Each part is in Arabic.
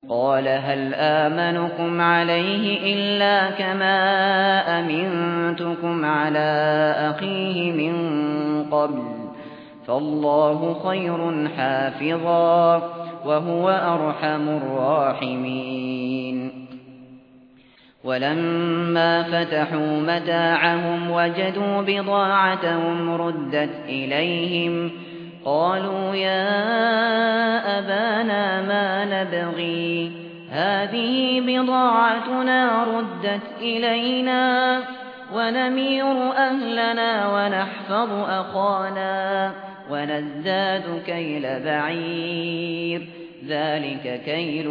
قال هل آمنكم عليه إلا كما أمنتكم على أخيه من قبل فالله خير حافظا وهو أرحم الراحمين ولما فتحوا متاعهم وجدوا بضاعتهم ردت إليهم قالوا يا أبانا ما نبغي هذه بضاعتنا ردت إلينا ونمير أهلنا ونحفظ أخانا ونزداد كيل بعير ذلك كيل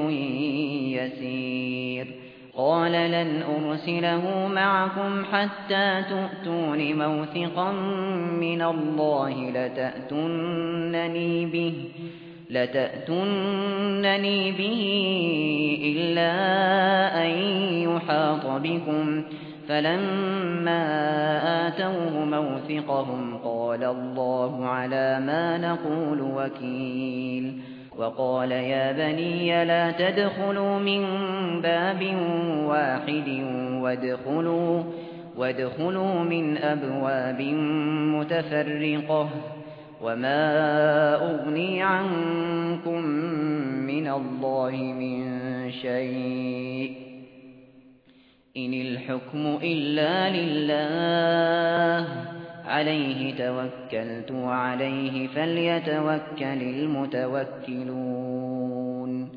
يسير قال لن أرسله معكم حتى تؤتون موثقا من الله لتأتونني به إلا أن يحاط بكم فلما آتوه موثقهم قال الله على ما نقول وكيل وقال يا بني لا تدخلوا من باب واحد وادخلوا من أبواب متفرقة وما أغني عنكم من الله من شيء إن الحكم إلا لله عليه توكلت وعليه فليتوكل المتوكلون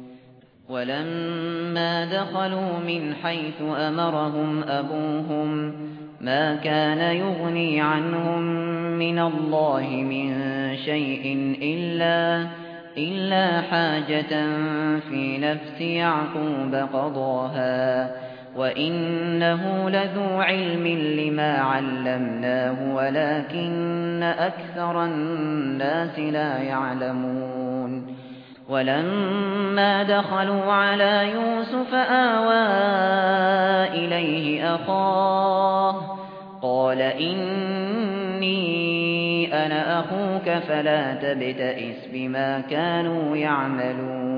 ولما دخلوا من حيث أمرهم أبوهم ما كان يغني عنهم من الله من شيء إلا حاجة في نفس يعقوب قضاها وإنه لذو علم لما علمناه ولكن أكثر الناس لا يعلمون ولما دخلوا على يوسف آوى إليه أخاه قال إني أنا أخوك فلا تبتئس بما كانوا يعملون